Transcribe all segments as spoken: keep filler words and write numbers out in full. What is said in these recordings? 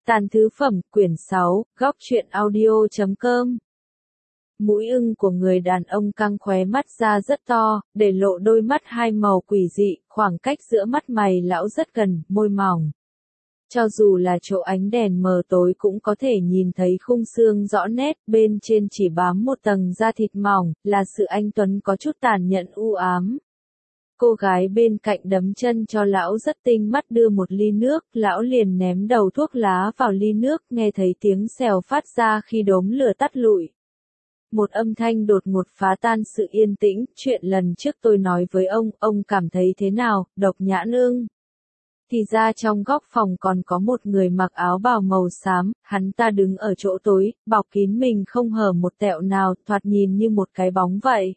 Tàn thứ phẩm, quyển sáu, góc truyện audio chấm com. Mũi ưng của người đàn ông căng khóe mắt ra rất to, để lộ đôi mắt hai màu quỷ dị, khoảng cách giữa mắt mày lão rất gần, môi mỏng. Cho dù là chỗ ánh đèn mờ tối cũng có thể nhìn thấy khung xương rõ nét, bên trên chỉ bám một tầng da thịt mỏng, là sự anh tuấn có chút tàn nhẫn u ám. Cô gái bên cạnh đấm chân cho lão rất tinh mắt đưa một ly nước, lão liền ném đầu thuốc lá vào ly nước, nghe thấy tiếng xèo phát ra khi đốm lửa tắt lụi. Một âm thanh đột ngột phá tan sự yên tĩnh, chuyện lần trước tôi nói với ông, ông cảm thấy thế nào, Độc Nhãn Ưng? Thì ra trong góc phòng còn có một người mặc áo bào màu xám, hắn ta đứng ở chỗ tối, bọc kín mình không hở một tẹo nào, thoạt nhìn như một cái bóng vậy.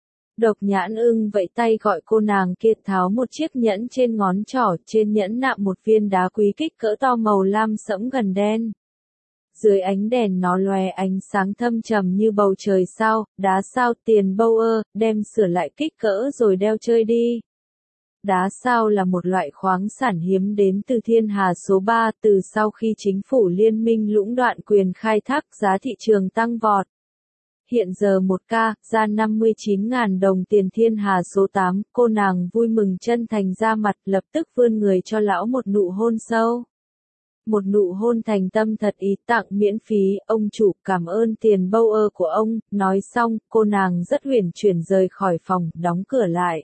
Độc Nhãn Ưng vẫy tay gọi cô nàng kia tháo một chiếc nhẫn trên ngón trỏ, trên nhẫn nạm một viên đá quý kích cỡ to màu lam sẫm gần đen. Dưới ánh đèn nó lóe ánh sáng thâm trầm như bầu trời sao, đá sao tiền bâu ơ, đem sửa lại kích cỡ rồi đeo chơi đi. Đá sao là một loại khoáng sản hiếm đến từ thiên hà số ba, từ sau khi chính phủ liên minh lũng đoạn quyền khai thác giá thị trường tăng vọt. Hiện giờ một ca, ra năm mươi chín nghìn đồng tiền thiên hà số tám, cô nàng vui mừng chân thành ra mặt lập tức vươn người cho lão một nụ hôn sâu. Một nụ hôn thành tâm thật ý tặng miễn phí, ông chủ cảm ơn tiền bâu ơ của ông, nói xong, cô nàng rất uyển chuyển rời khỏi phòng, đóng cửa lại.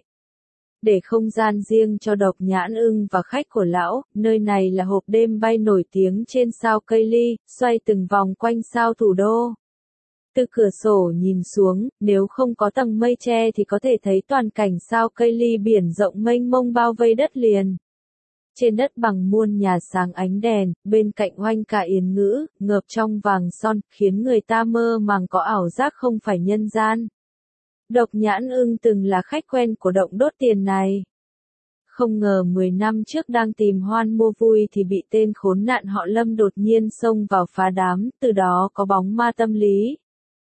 Để không gian riêng cho Độc Nhãn Ưng và khách của lão, nơi này là hộp đêm bay nổi tiếng trên sao cây ly, xoay từng vòng quanh sao thủ đô. Từ cửa sổ nhìn xuống, nếu không có tầng mây che thì có thể thấy toàn cảnh sao cây ly biển rộng mênh mông bao vây đất liền. Trên đất bằng muôn nhà sáng ánh đèn, bên cạnh oanh cả yến ngữ, ngợp trong vàng son, khiến người ta mơ màng có ảo giác không phải nhân gian. Độc Nhãn Ưng từng là khách quen của động đốt tiền này. Không ngờ mười năm trước đang tìm hoan mua vui thì bị tên khốn nạn họ Lâm đột nhiên xông vào phá đám, từ đó có bóng ma tâm lý.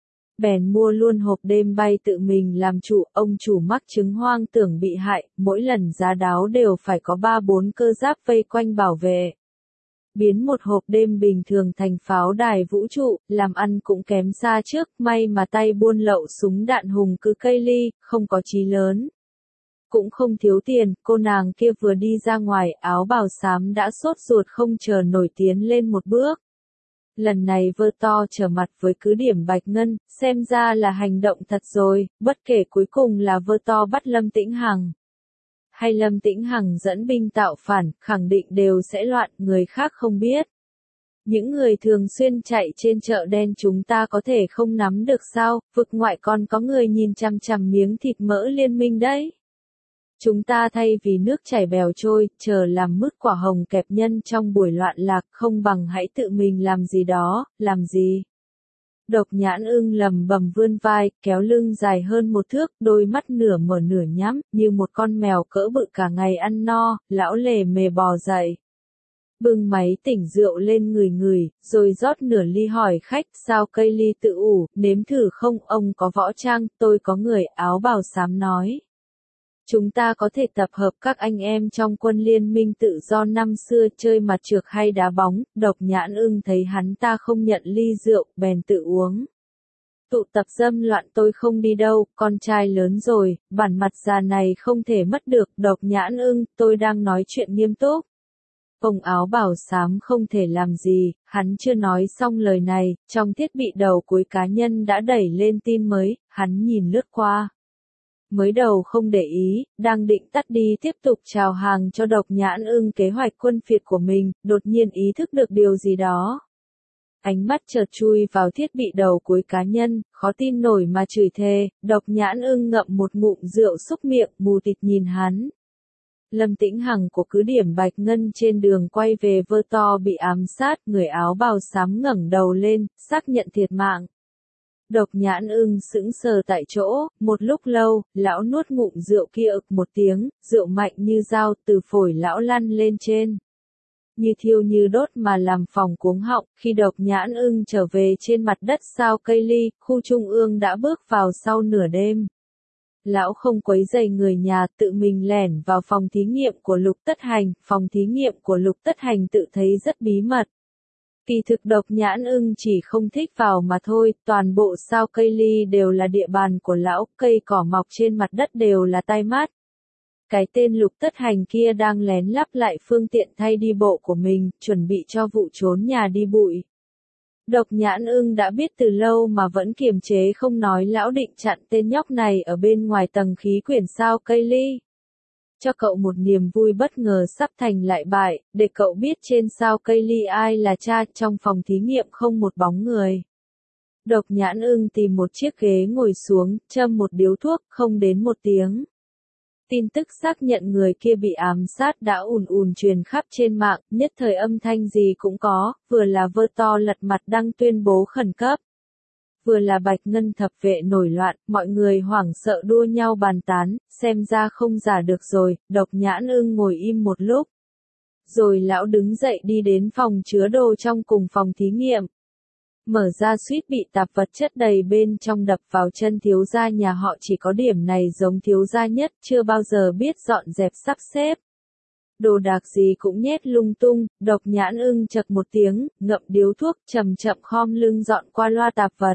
Bèn mua luôn hộp đêm bay tự mình làm chủ, ông chủ mắc chứng hoang tưởng bị hại, mỗi lần giá đáo đều phải có ba bốn cơ giáp vây quanh bảo vệ. Biến một hộp đêm bình thường thành pháo đài vũ trụ, làm ăn cũng kém xa trước, may mà tay buôn lậu súng đạn hùng cứ cây ly, không có chí lớn. Cũng không thiếu tiền, cô nàng kia vừa đi ra ngoài, áo bào xám đã sốt ruột không chờ nổi tiến lên một bước. Lần này vơ to trở mặt với cứ điểm Bạch Ngân, xem ra là hành động thật rồi, bất kể cuối cùng là vơ to bắt Lâm Tĩnh Hằng. Hay Lâm Tĩnh Hằng dẫn binh tạo phản, khẳng định đều sẽ loạn, người khác không biết. Những người thường xuyên chạy trên chợ đen chúng ta có thể không nắm được sao, vực ngoại còn có người nhìn chằm chằm miếng thịt mỡ liên minh đấy. Chúng ta thay vì nước chảy bèo trôi, chờ làm mứt quả hồng kẹp nhân trong buổi loạn lạc, không bằng hãy tự mình làm gì đó, làm gì. Độc Nhãn Ưng lầm bầm vươn vai, kéo lưng dài hơn một thước, đôi mắt nửa mở nửa nhắm, như một con mèo cỡ bự cả ngày ăn no, lão lề mề bò dậy. Bưng máy tỉnh rượu lên người người, rồi rót nửa ly hỏi khách, sao cây ly tự ủ, nếm thử không, ông có võ trang, tôi có người, áo bào xám nói. Chúng ta có thể tập hợp các anh em trong quân liên minh tự do năm xưa chơi mặt trược hay đá bóng, Độc Nhãn Ưng thấy hắn ta không nhận ly rượu, bèn tự uống. Tụ tập dâm loạn tôi không đi đâu, con trai lớn rồi, bản mặt già này không thể mất được, Độc Nhãn Ưng, tôi đang nói chuyện nghiêm túc. Ông áo bào xám không thể làm gì, hắn chưa nói xong lời này, trong thiết bị đầu cuối cá nhân đã đẩy lên tin mới, hắn nhìn lướt qua. Mới đầu không để ý, đang định tắt đi tiếp tục chào hàng cho Độc Nhãn Ưng kế hoạch quân phiệt của mình, đột nhiên ý thức được điều gì đó. Ánh mắt chợt chui vào thiết bị đầu cuối cá nhân, khó tin nổi mà chửi thề, Độc Nhãn Ưng ngậm một ngụm rượu xúc miệng, mù tịt nhìn hắn. Lâm Tĩnh Hằng của cứ điểm Bạch Ngân trên đường quay về vơ to bị ám sát, người áo bào xám ngẩng đầu lên, xác nhận thiệt mạng. Độc Nhãn Ưng sững sờ tại chỗ, một lúc lâu, lão nuốt ngụm rượu kia ực một tiếng, rượu mạnh như dao từ phổi lão lăn lên trên. Như thiêu như đốt mà làm phòng cuống họng, khi Độc Nhãn Ưng trở về trên mặt đất sao cây ly, khu trung ương đã bước vào sau nửa đêm. Lão không quấy rầy người nhà, tự mình lẻn vào phòng thí nghiệm của Lục Tất Hành, phòng thí nghiệm của Lục Tất Hành tự thấy rất bí mật. Kỳ thực Độc Nhãn Ưng chỉ không thích vào mà thôi, toàn bộ sao cây ly đều là địa bàn của lão, cây cỏ mọc trên mặt đất đều là tai mắt. Cái tên Lục Tất Hành kia đang lén lắp lại phương tiện thay đi bộ của mình, chuẩn bị cho vụ trốn nhà đi bụi. Độc Nhãn Ưng đã biết từ lâu mà vẫn kiềm chế không nói lão định chặn tên nhóc này ở bên ngoài tầng khí quyển sao cây ly. Cho cậu một niềm vui bất ngờ sắp thành lại bại, để cậu biết trên sao cây ly ai là cha. Trong phòng thí nghiệm không một bóng người. Độc Nhãn Ưng tìm một chiếc ghế ngồi xuống, châm một điếu thuốc, không đến một tiếng. Tin tức xác nhận người kia bị ám sát đã ùn ùn truyền khắp trên mạng, nhất thời âm thanh gì cũng có, vừa là Vơ To lật mặt đăng tuyên bố khẩn cấp. Vừa là Bạch Ngân thập vệ nổi loạn, mọi người hoảng sợ đua nhau bàn tán, xem ra không giả được rồi. Độc Nhãn Ưng ngồi im một lúc. Rồi lão đứng dậy đi đến phòng chứa đồ trong cùng phòng thí nghiệm. Mở ra suýt bị tạp vật chất đầy bên trong đập vào chân thiếu gia nhà họ, chỉ có điểm này giống thiếu gia nhất, chưa bao giờ biết dọn dẹp sắp xếp. Đồ đạc gì cũng nhét lung tung. Độc Nhãn Ưng chật một tiếng, ngậm điếu thuốc, chậm chậm khom lưng dọn qua loa tạp vật.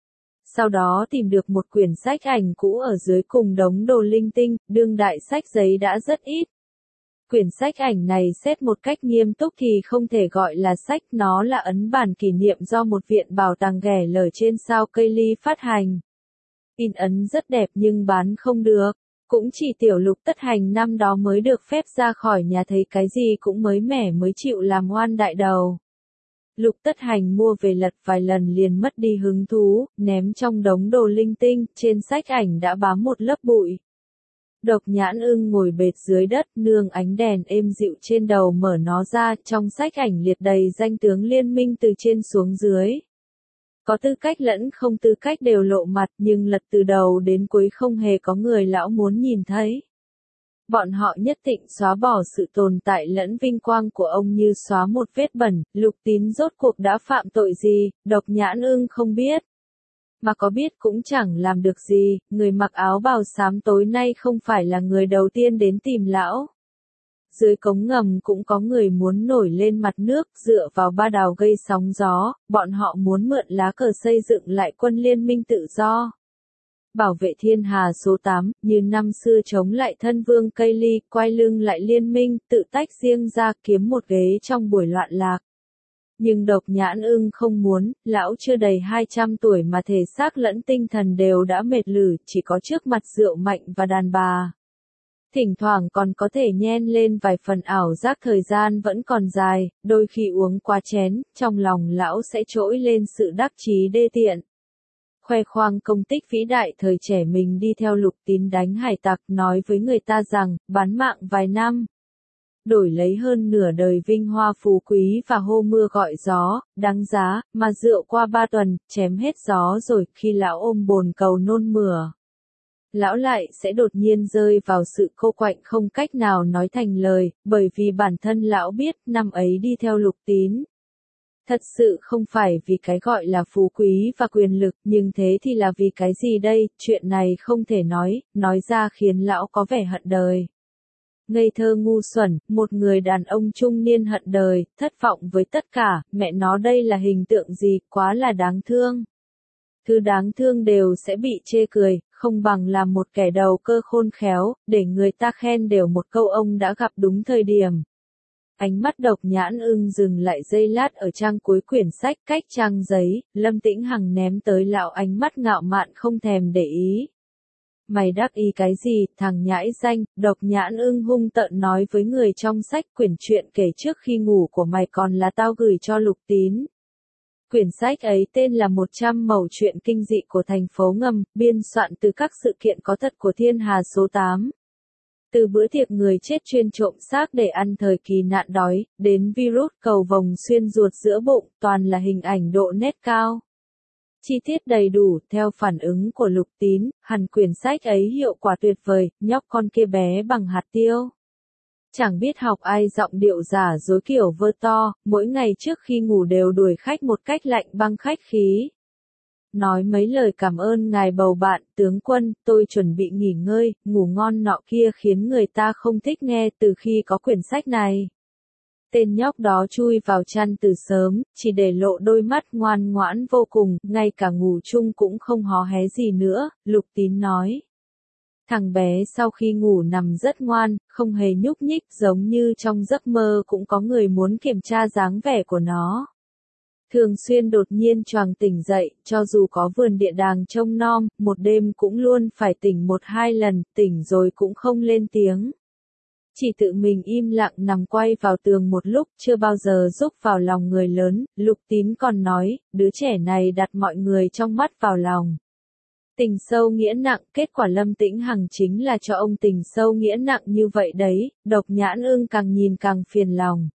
Sau đó tìm được một quyển sách ảnh cũ ở dưới cùng đống đồ linh tinh, đương đại sách giấy đã rất ít. Quyển sách ảnh này xét một cách nghiêm túc thì không thể gọi là sách, nó là ấn bản kỷ niệm do một viện bảo tàng ghẻ lở trên sao cây ly phát hành. In ấn rất đẹp nhưng bán không được, cũng chỉ tiểu Lục Tất Hành năm đó mới được phép ra khỏi nhà, thấy cái gì cũng mới mẻ mới chịu làm oan đại đầu. Lục Tất Hành mua về lật vài lần liền mất đi hứng thú, ném trong đống đồ linh tinh, trên sách ảnh đã bám một lớp bụi. Độc Nhãn Ưng ngồi bệt dưới đất, nương ánh đèn êm dịu trên đầu mở nó ra, trong sách ảnh liệt đầy danh tướng liên minh từ trên xuống dưới. Có tư cách lẫn không tư cách đều lộ mặt, nhưng lật từ đầu đến cuối không hề có người lão muốn nhìn thấy. Bọn họ nhất định xóa bỏ sự tồn tại lẫn vinh quang của ông như xóa một vết bẩn. Lục Tín rốt cuộc đã phạm tội gì, Độc Nhãn Ưng không biết. Mà có biết cũng chẳng làm được gì, người mặc áo bào xám tối nay không phải là người đầu tiên đến tìm lão. Dưới cống ngầm cũng có người muốn nổi lên mặt nước, dựa vào ba đào gây sóng gió, bọn họ muốn mượn lá cờ xây dựng lại quân liên minh tự do. Bảo vệ thiên hà số tám, như năm xưa chống lại thân vương cây ly, quay lưng lại liên minh, tự tách riêng ra kiếm một ghế trong buổi loạn lạc. Nhưng Độc Nhãn Ưng không muốn, lão chưa đầy hai trăm tuổi mà thể xác lẫn tinh thần đều đã mệt lử, chỉ có trước mặt rượu mạnh và đàn bà. Thỉnh thoảng còn có thể nhen lên vài phần ảo giác thời gian vẫn còn dài, đôi khi uống quá chén, trong lòng lão sẽ trỗi lên sự đắc chí đê tiện. Khoe khoang công tích vĩ đại thời trẻ mình đi theo Lục Tín đánh hải tặc, nói với người ta rằng, bán mạng vài năm. Đổi lấy hơn nửa đời vinh hoa phú quý và hô mưa gọi gió, đáng giá, mà rượu qua ba tuần, chém hết gió rồi, khi lão ôm bồn cầu nôn mửa. Lão lại sẽ đột nhiên rơi vào sự cô quạnh không cách nào nói thành lời, bởi vì bản thân lão biết năm ấy đi theo Lục Tín. Thật sự không phải vì cái gọi là phú quý và quyền lực, nhưng thế thì là vì cái gì đây, chuyện này không thể nói, nói ra khiến lão có vẻ hận đời. Ngây thơ ngu xuẩn, một người đàn ông trung niên hận đời, thất vọng với tất cả, mẹ nó đây là hình tượng gì, quá là đáng thương. Thứ đáng thương đều sẽ bị chê cười, không bằng làm một kẻ đầu cơ khôn khéo, để người ta khen đều một câu ông đã gặp đúng thời điểm. Ánh mắt Độc Nhãn Ưng dừng lại giây lát ở trang cuối quyển sách, cách trang giấy, Lâm Tĩnh Hằng ném tới lão ánh mắt ngạo mạn không thèm để ý. Mày đắc ý cái gì, thằng nhãi danh, Độc Nhãn Ưng hung tợn nói với người trong sách, quyển truyện kể trước khi ngủ của mày còn là tao gửi cho Lục Tín. Quyển sách ấy tên là một trăm mẩu chuyện kinh dị của thành phố ngầm, biên soạn từ các sự kiện có thật của thiên hà số tám. Từ bữa tiệc người chết chuyên trộm xác để ăn thời kỳ nạn đói, đến virus cầu vồng xuyên ruột giữa bụng, toàn là hình ảnh độ nét cao. Chi tiết đầy đủ, theo phản ứng của Lục Tín, hẳn quyển sách ấy hiệu quả tuyệt vời, nhóc con kia bé bằng hạt tiêu. Chẳng biết học ai giọng điệu giả dối kiểu Vơ To, mỗi ngày trước khi ngủ đều đuổi khách một cách lạnh băng khách khí. Nói mấy lời cảm ơn ngài bầu bạn, tướng quân, tôi chuẩn bị nghỉ ngơi, ngủ ngon nọ kia khiến người ta không thích nghe từ khi có quyển sách này. Tên nhóc đó chui vào chăn từ sớm, chỉ để lộ đôi mắt ngoan ngoãn vô cùng, ngay cả ngủ chung cũng không hó hé gì nữa, Lục Tín nói. Thằng bé sau khi ngủ nằm rất ngoan, không hề nhúc nhích, giống như trong giấc mơ cũng có người muốn kiểm tra dáng vẻ của nó. Thường xuyên đột nhiên choàng tỉnh dậy, cho dù có vườn địa đàng trông nom, một đêm cũng luôn phải tỉnh một hai lần, tỉnh rồi cũng không lên tiếng. Chỉ tự mình im lặng nằm quay vào tường một lúc, chưa bao giờ rúc vào lòng người lớn, Lục Tín còn nói, đứa trẻ này đặt mọi người trong mắt vào lòng. Tình sâu nghĩa nặng, kết quả Lâm Tĩnh Hằng chính là cho ông tình sâu nghĩa nặng như vậy đấy, Độc Nhãn Ưng càng nhìn càng phiền lòng.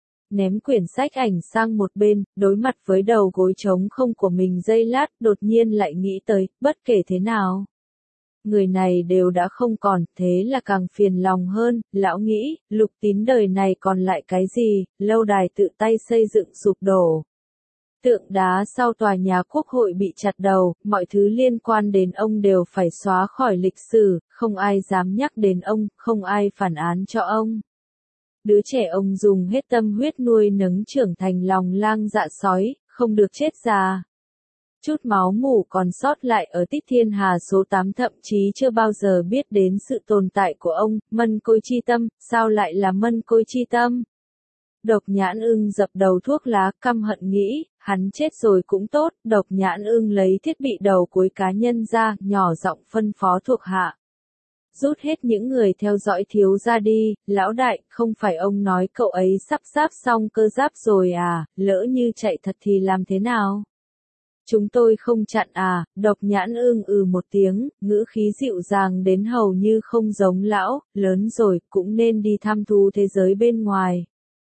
Ném quyển sách ảnh sang một bên, đối mặt với đầu gối trống không của mình giây lát, đột nhiên lại nghĩ tới, bất kể thế nào. Người này đều đã không còn, thế là càng phiền lòng hơn, lão nghĩ, Lục Tín đời này còn lại cái gì, lâu đài tự tay xây dựng sụp đổ. Tượng đá sau tòa nhà quốc hội bị chặt đầu, mọi thứ liên quan đến ông đều phải xóa khỏi lịch sử, không ai dám nhắc đến ông, không ai phản án cho ông. Đứa trẻ ông dùng hết tâm huyết nuôi nấng trưởng thành lòng lang dạ sói, không được chết già. Chút máu mủ còn sót lại ở Tích Thiên Hà số tám thậm chí chưa bao giờ biết đến sự tồn tại của ông, Mân Côi Chi Tâm, sao lại là Mân Côi Chi Tâm? Độc Nhãn Ưng dập đầu thuốc lá, căm hận nghĩ, hắn chết rồi cũng tốt, Độc Nhãn Ưng lấy thiết bị đầu cuối cá nhân ra, nhỏ giọng phân phó thuộc hạ. Rút hết những người theo dõi thiếu ra đi, lão đại, không phải ông nói cậu ấy sắp giáp xong cơ giáp rồi à, lỡ như chạy thật thì làm thế nào? Chúng tôi không chặn à, Độc Nhãn Ưng ừ một tiếng, ngữ khí dịu dàng đến hầu như không giống lão, lớn rồi, cũng nên đi thăm thú thế giới bên ngoài.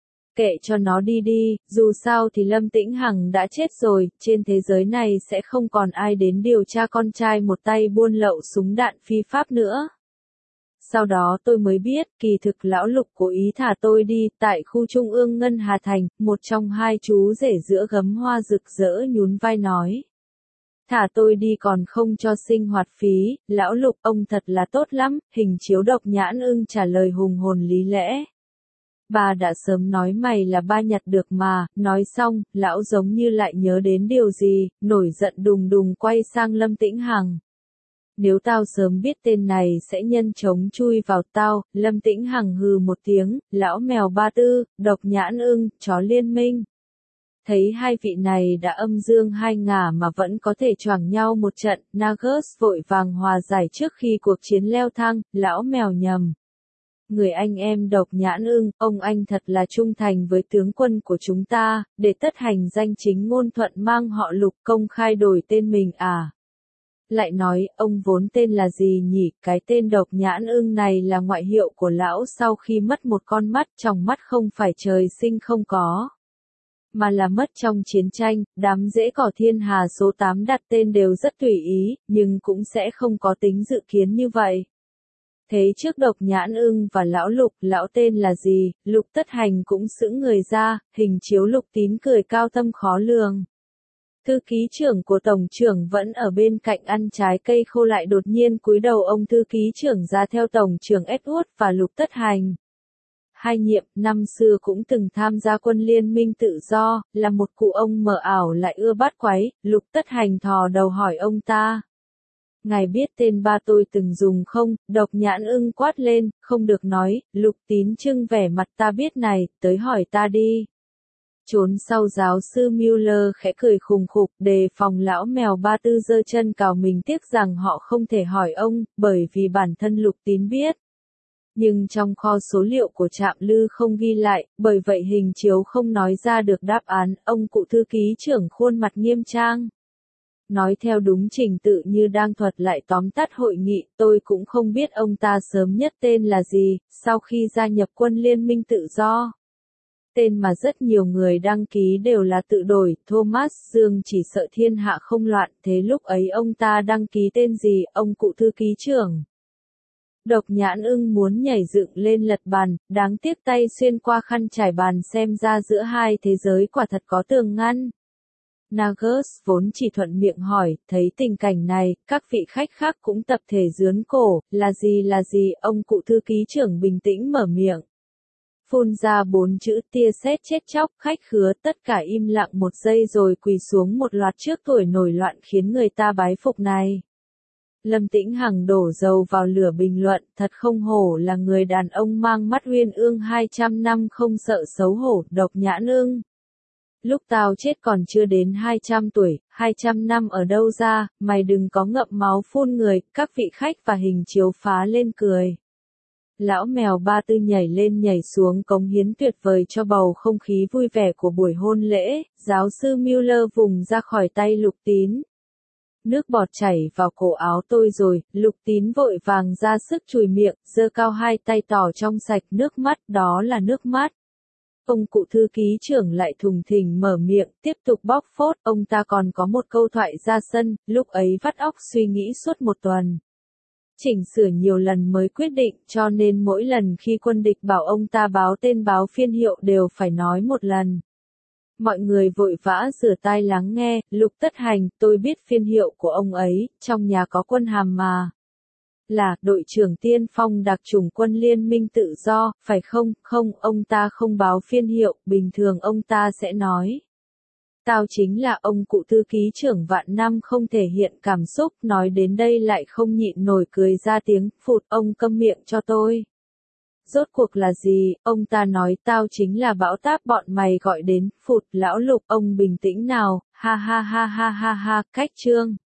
Kệ cho nó đi đi, dù sao thì Lâm Tĩnh Hằng đã chết rồi, trên thế giới này sẽ không còn ai đến điều tra con trai một tay buôn lậu súng đạn phi pháp nữa. Sau đó tôi mới biết, kỳ thực lão Lục cố ý thả tôi đi, tại khu trung ương Ngân Hà Thành, một trong hai chú rể giữa gấm hoa rực rỡ nhún vai nói. Thả tôi đi còn không cho sinh hoạt phí, lão Lục ông thật là tốt lắm, hình chiếu Độc Nhãn Ưng trả lời hùng hồn lý lẽ. Bà đã sớm nói mày là ba nhặt được mà, nói xong, lão giống như lại nhớ đến điều gì, nổi giận đùng đùng quay sang Lâm Tĩnh Hằng. Nếu tao sớm biết tên này sẽ nhân chống chui vào tao, Lâm Tĩnh Hằng hừ một tiếng, lão mèo ba tư, Độc Nhãn Ưng, chó liên minh. Thấy hai vị này đã âm dương hai ngả mà vẫn có thể choảng nhau một trận, Nagus vội vàng hòa giải trước khi cuộc chiến leo thang, lão mèo nhầm. Người anh em Độc Nhãn Ưng, ông anh thật là trung thành với tướng quân của chúng ta, để tất hành danh chính ngôn thuận mang họ Lục công khai đổi tên mình à. Lại nói, ông vốn tên là gì nhỉ, cái tên Độc Nhãn Ưng này là ngoại hiệu của lão sau khi mất một con mắt, trong mắt không phải trời sinh không có. Mà là mất trong chiến tranh, đám rễ cỏ Thiên Hà số tám đặt tên đều rất tùy ý, nhưng cũng sẽ không có tính dự kiến như vậy. Thế trước Độc Nhãn Ưng và lão Lục, lão tên là gì, Lục Tất Hành cũng sững người ra, hình chiếu Lục Tín cười cao thâm khó lường. Thư ký trưởng của tổng trưởng vẫn ở bên cạnh ăn trái cây khô lại đột nhiên cúi đầu ông thư ký trưởng ra theo tổng trưởng Edward và Lục Tất Hành. Hai nhiệm, năm xưa cũng từng tham gia quân liên minh tự do, là một cụ ông mờ ảo lại ưa bắt quái, Lục Tất Hành thò đầu hỏi ông ta. Ngài biết tên ba tôi từng dùng không, Độc Nhãn Ưng quát lên, không được nói, Lục Tín trưng vẻ mặt ta biết này, tới hỏi ta đi. Trốn sau giáo sư Mueller khẽ cười khùng khục, đề phòng lão mèo ba tư giơ chân cào mình, tiếc rằng họ không thể hỏi ông, bởi vì bản thân Lục Tín biết. Nhưng trong kho số liệu của Trạm Lư không ghi lại, bởi vậy hình chiếu không nói ra được đáp án, ông cụ thư ký trưởng khuôn mặt nghiêm trang. Nói theo đúng trình tự như đang thuật lại tóm tắt hội nghị, tôi cũng không biết ông ta sớm nhất tên là gì, sau khi gia nhập quân liên minh tự do. Tên mà rất nhiều người đăng ký đều là tự đổi, Thomas Dương chỉ sợ thiên hạ không loạn, thế lúc ấy ông ta đăng ký tên gì, ông cụ thư ký trưởng. Độc Nhãn Ưng muốn nhảy dựng lên lật bàn, đáng tiếc tay xuyên qua khăn trải bàn xem ra giữa hai thế giới quả thật có tường ngăn. Nagus vốn chỉ thuận miệng hỏi, thấy tình cảnh này, các vị khách khác cũng tập thể giướn cổ, là gì là gì, ông cụ thư ký trưởng bình tĩnh mở miệng. phun ra bốn chữ tia sét chết chóc, khách khứa, tất cả im lặng một giây rồi quỳ xuống một loạt trước tuổi nổi loạn khiến người ta bái phục này. Lâm Tĩnh Hằng đổ dầu vào lửa bình luận, thật không hổ là người đàn ông mang mắt uyên ương hai trăm năm không sợ xấu hổ, độc nhãn ưng. Lúc tao chết còn chưa đến hai trăm tuổi, hai trăm năm ở đâu ra, mày đừng có ngậm máu phun người, các vị khách và hình chiếu phá lên cười. Lão mèo Ba Tư nhảy lên nhảy xuống cống hiến tuyệt vời cho bầu không khí vui vẻ của buổi hôn lễ, giáo sư Mueller vùng ra khỏi tay Lục Tín. Nước bọt chảy vào cổ áo tôi rồi, Lục Tín vội vàng ra sức chùi miệng, giơ cao hai tay tỏ trong sạch nước mắt, đó là nước mắt. Ông cụ thư ký trưởng lại thùng thình mở miệng, tiếp tục bóc phốt, ông ta còn có một câu thoại ra sân, lúc ấy vắt óc suy nghĩ suốt một tuần. Chỉnh sửa nhiều lần mới quyết định, cho nên mỗi lần khi quân địch bảo ông ta báo tên báo phiên hiệu đều phải nói một lần. Mọi người vội vã rửa tai lắng nghe, Lục Tất Hành, tôi biết phiên hiệu của ông ấy, trong nhà có quân hàm mà. Là, đội trưởng tiên phong đặc chủng quân liên minh tự do, phải không? Không, ông ta không báo phiên hiệu, bình thường ông ta sẽ nói. Tao chính là ông cụ thư ký trưởng vạn năm không thể hiện cảm xúc, nói đến đây lại không nhịn nổi cười ra tiếng, phụt, ông câm miệng cho tôi. Rốt cuộc là gì, ông ta nói tao chính là bão táp bọn mày gọi đến, phụt, lão Lục, ông bình tĩnh nào, ha ha ha ha ha ha, cách chương.